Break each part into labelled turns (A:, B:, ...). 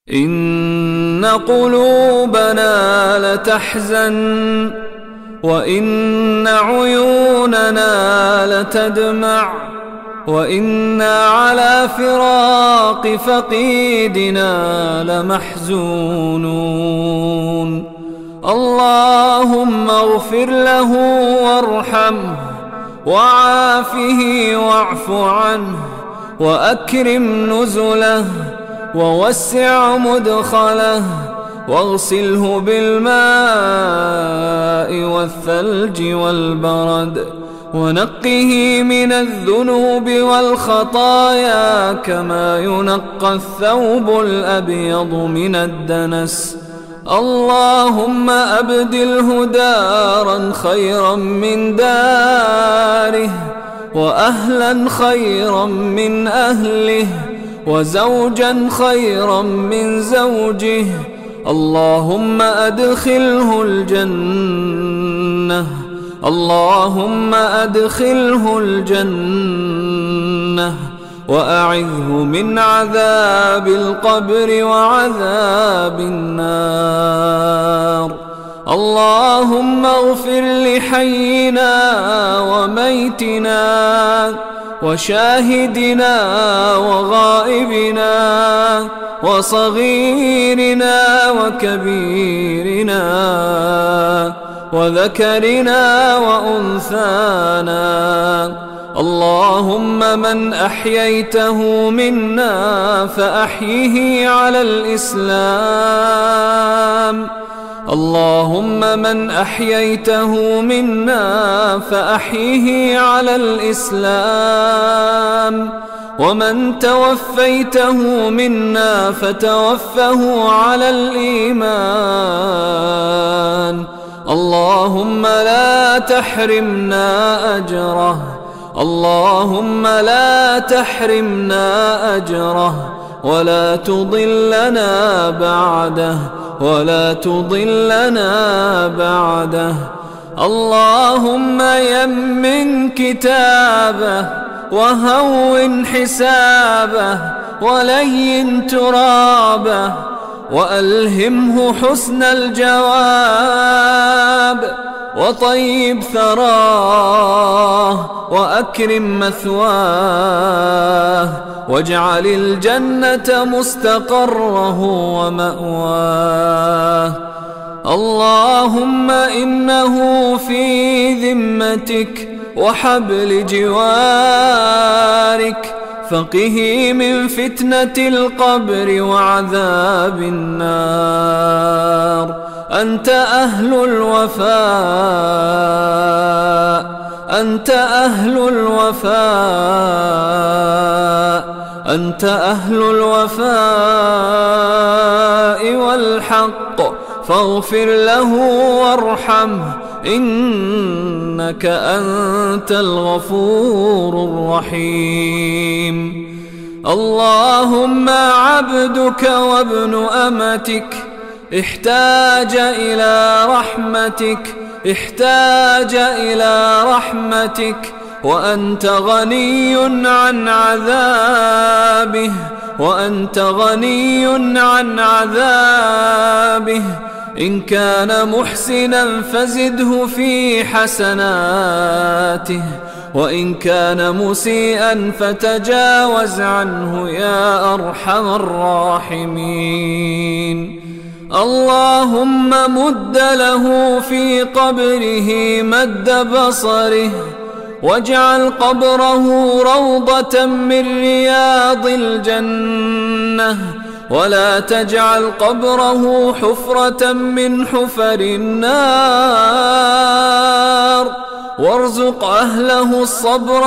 A: إن قلوبنا لتحزن وإن عيوننا لتدمع وإنا على فراق فقيدنا لمحزونون. اللهم اغفر له وارحمه وعافه واعف عنه وأكرم نزله ووسع مدخله واغسله بالماء والثلج والبرد ونقه من الذنوب والخطايا كما ينقى الثوب الأبيض من الدنس. اللهم أبدله دارا خيرا من داره وأهلا خيرا من أهله وزوجا خيرا من زوجه. اللهم أدخله الجنة، اللهم أدخله الجنة وأعذه من عذاب القبر وعذاب النار. اللهم اغفر لحينا وميتنا وشاهدنا وغائبنا وصغيرنا وكبيرنا وذكرنا وأنثانا. اللهم من أحييته منا فأحيه على الإسلام، اللهم من أحييته منا فأحيه على الإسلام، ومن توفيته منا فتوفه على الإيمان. اللهم لا تحرمنا أجره، اللهم لا تحرمنا أجره ولا تضلنا بعده، ولا تضلنا بعده. اللهم يمن كتابه وهون حسابه ولين ترابه وألهمه حسن الجواب وطيب ثراه وأكرم مثواه واجعل الجنة مستقره ومأواه. اللهم إنه في ذمتك وحبل جوارك، فقه من فتنة القبر وعذاب النار. أنت أهل الوفاء، أنت أهل الوفاء، أنت أهل الوفاء والحق، فاغفر له وارحمه إنك أنت الغفور الرحيم. اللهم عبدك وابن أمتك احتاج إلى رحمتك، احتاج إلى رحمتك، وأنت غني عن عذابه، وأنت غني عن عذابه. إن كان محسنا فزده في حسناته، وإن كان مسيئا فتجاوز عنه يا أرحم الراحمين. اللهم مد له في قبره مد بصره، واجعل قبره روضة من رياض الجنة، ولا تجعل قبره حفرة من حفر النار. وارزق أهله الصبر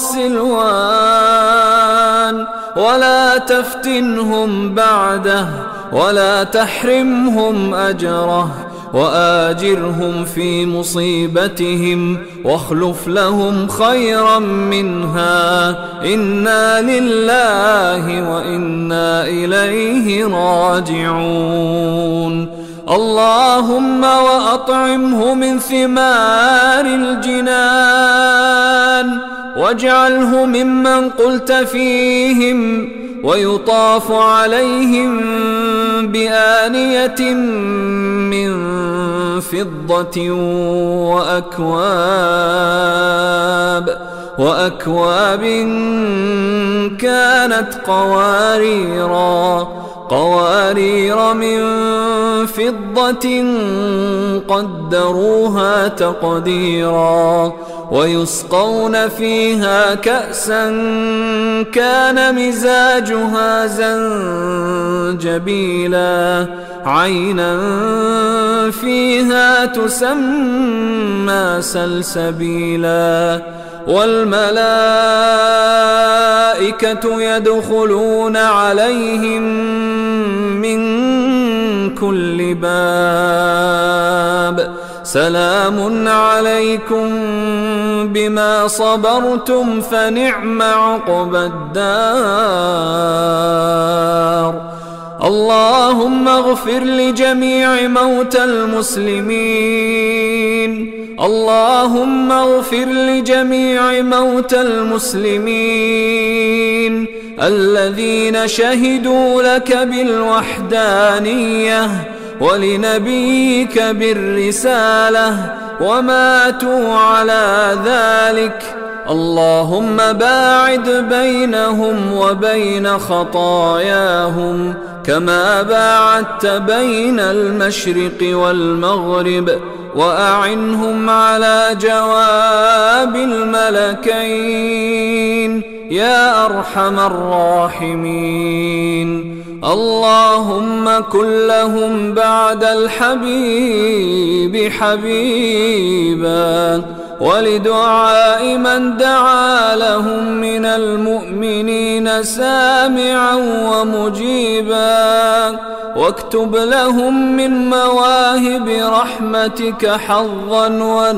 A: والسلوان، ولا تفتنهم بعده، ولا تحرمهم أجره، وآجرهم في مصيبتهم واخلف لهم خيرا منها. إنا لله وإنا إليه راجعون. اللهم وأطعمه من ثمار الجنان، واجعله ممن قلت فيهم ويطاف عليهم بآنية من فضة وأكواب كانت قوارير من فضة قدروها تقديرا ويسقون فيها كأسا كان مزاجها زنجبيلا عينا فيها تسمى سلسبيلا والملائكة يدخلون عليهم من كل باب سلام عليكم بما صبرتم فنعم عقبى الدار. اللهم اغفر لجميع موتى المسلمين. اللهم اغفر لجميع موتى المسلمين الذين شهدوا لك بالوحدانية ولنبيك بالرسالة وماتوا على ذلك. اللهم باعد بينهم وبين خطاياهم كما باعدت بين المشرق والمغرب وأعنهم على جواب الملكين يا أرحم الراحمين. اللهم كن لهم بعد الحبيب حبيبا ولدعاء من دعا لهم من المؤمنين سامعا ومجيبا واكتب لهم من مواهب رحمتك حظا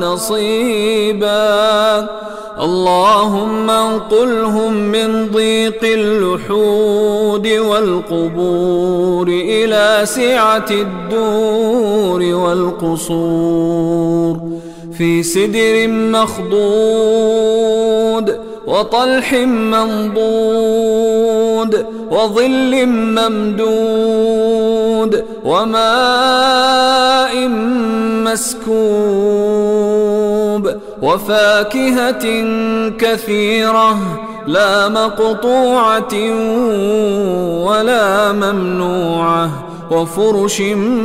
A: ونصيبا. اللهم انقلهم من ضيق اللحود والقبور إلى سعة الدور والقصور في سدر مخضود وطلح منضود وظل ممدود وماء مسكوب وفاكهة كثيرة لا مقطوعة ولا ممنوعة وفرش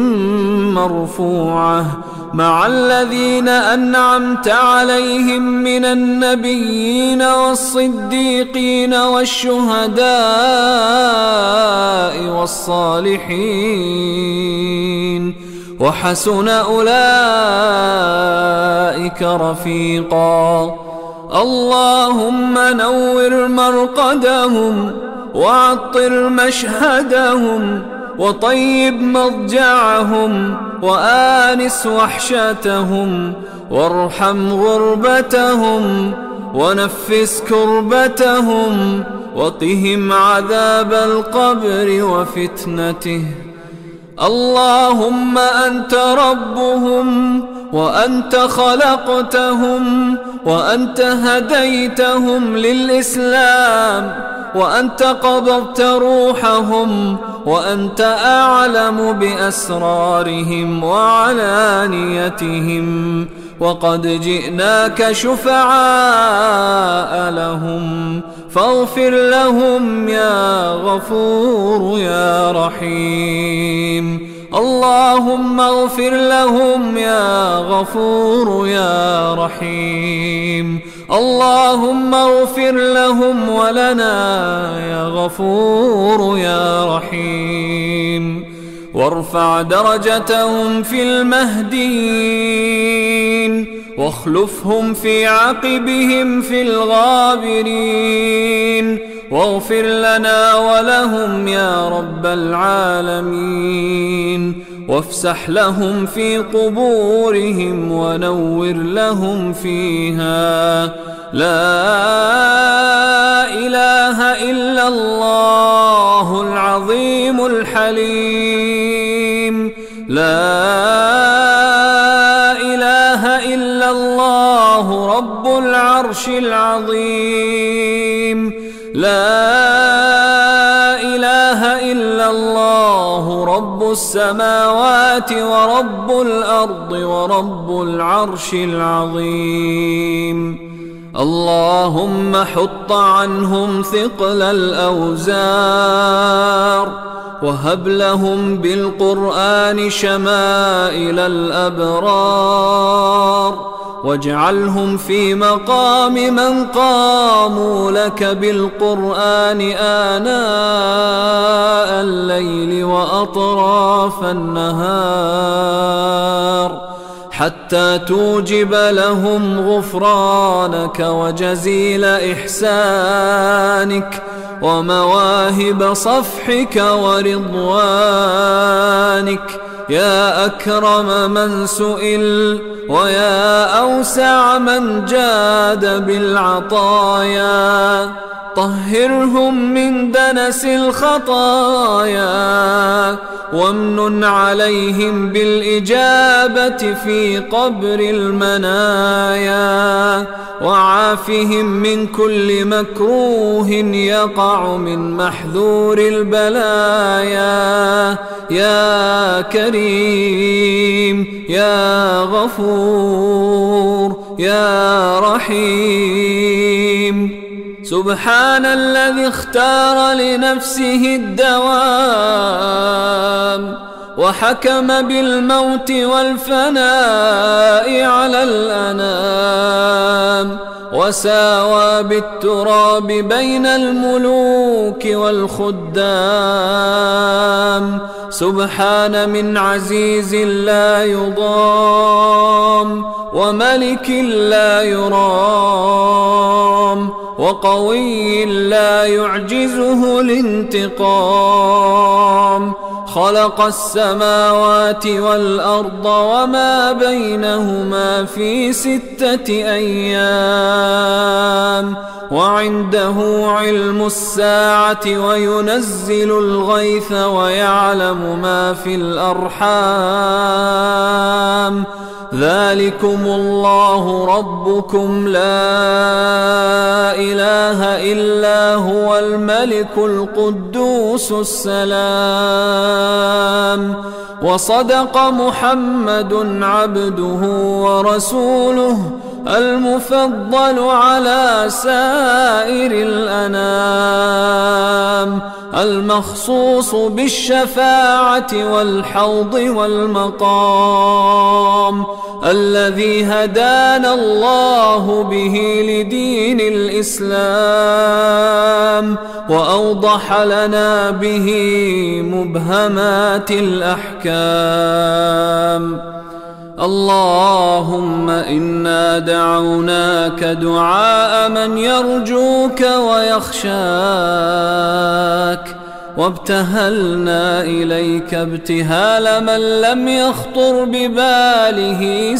A: مرفوعة مع الذين أنعمت عليهم من النبيين والصديقين والشهداء والصالحين وحسن أولئك رفيقا. اللهم نور مرقدهم وعطر مشهدهم وطيب مضجعهم وآنس وحشتهم وارحم غربتهم ونفس كربتهم وقهم عذاب القبر وفتنته. اللهم أنت ربهم وأنت خلقتهم وأنت هديتهم للإسلام وأنت قبضت روحهم وأنت أعلم بأسرارهم وعلانيتهم وقد جئناك شفعاء لهم فاغفر لهم يا غفور يا رحيم. اللهم اغفر لهم يا غفور يا رحيم. اللهم اغفر لهم ولنا يا غفور يا رحيم. وارفع درجتهم في المهديين واخلفهم في عقبهم في الغابرين واغفر لنا ولهم يا رب العالمين وافسح لهم في قبورهم ونور لهم فيها. لا إله إلا الله العظيم الحليم. لا إله إلا الله رب العرش العظيم. لا إله إلا الله رب السماوات ورب الأرض ورب العرش العظيم. اللهم حط عنهم ثقل الأوزار، وهب لهم بالقرآن شمائل الأبرار، واجعلهم في مقام من قاموا لك بالقرآن آناء الليل وأطراف النهار، حتى توجب لهم غفرانك وجزيل إحسانك ومواهب صفحك ورضوانك، يا أكرم من سئل ويا أوسع من جاد بالعطايا. طهرهم من دنس الخطايا، وامنن عليهم بالإجابة في قبر المنايا، وعافهم من كل مكروه يقع من محذور البلايا، يا كريم يا غفور يا رحيم. سبحان الذي اختار لنفسه الدوام، وحكم بالموت والفناء على الأنام، وساوى بالتراب بين الملوك والخدام. سبحان من عزيز لا يضام، وملك لا يرام، وقوي لا يعجزه الانتقام. خلق السماوات والأرض وما بينهما في 6 أيام، وعنده علم الساعة وينزل الغيث ويعلم ما في الأرحام. ذلكم الله ربكم لا إله إلا هو الملك القدوس السلام. وصدق محمد عبده ورسوله المفضل على سائر الأنام، المخصوص بالشفاعة والحوض والمقام، الذي هدانا الله به لدين الإسلام، وأوضح لنا به مبهمات الأحكام. اللهم إنا دعوناك دعاء من يرجوك ويخشاك، وابتهلنا إليك ابتهال من لم يخطر بباله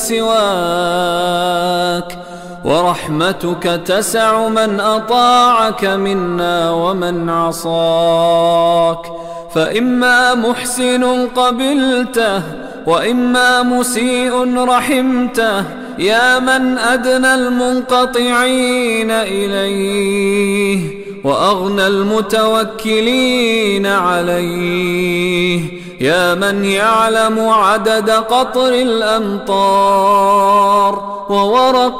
A: سواك، ورحمتك تسع من أطاعك منا ومن عصاك، فإما محسن قبلته وإما مسيء رحمته، يا من أدنى المنقطعين إليه وأغنى المتوكلين عليه، يا من يعلم عدد قطر الأمطار وورق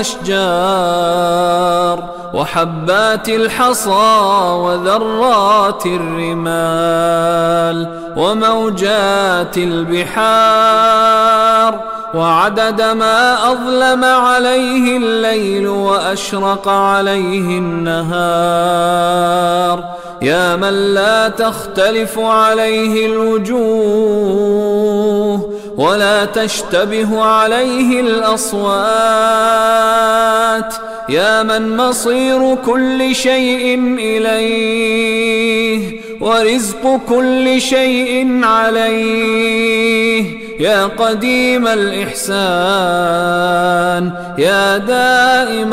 A: الأشجار وحبات الحصى وذرات الرمال وموجات البحار، وعدد ما أظلم عليه الليل وأشرق عليه النهار، يا من لا تختلف عليه الوجوه ولا تشتبه عليه الأصوات، يا من مصير كل شيء إليه ورزق كل شيء عليه، يا قديم الإحسان يا دائم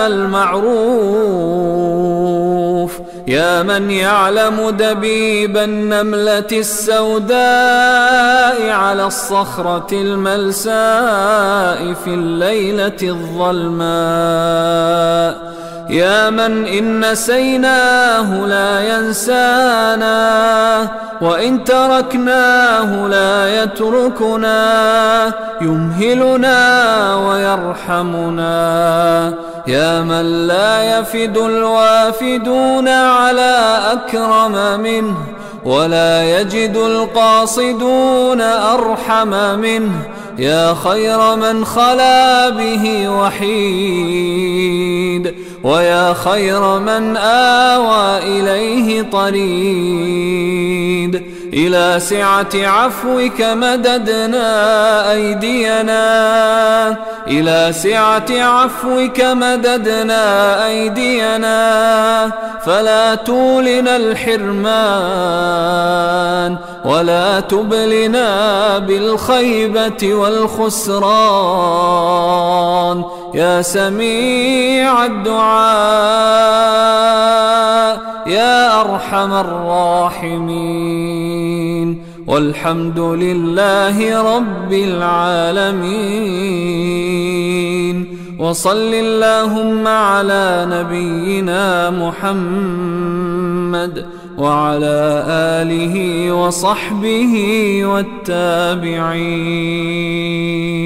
A: المعروف، يا من يعلم دبيب النملة السوداء على الصخرة الملساء في الليلة الظلماء، يا من إن نسيناه لا ينسانا، وإن تركناه لا يتركنا، يمهلنا ويرحمنا. يا من لا يفد الوافدون على أكرم منه، ولا يجد القاصدون أرحم منه. يا خير من خلا به وحيد، ويا خير من آوى إليه طريد. إلى سعة عفوك مددنا أيدينا، إلى سعة عفوك مددنا أيدينا، فلا تولنا الحرمان، ولا تبلنا بالخيبة والخسران. يا سميع الدعاء، يا أرحم الراحمين، والحمد لله رب العالمين. وصل اللهم على نبينا محمد وعلى آله وصحبه والتابعين.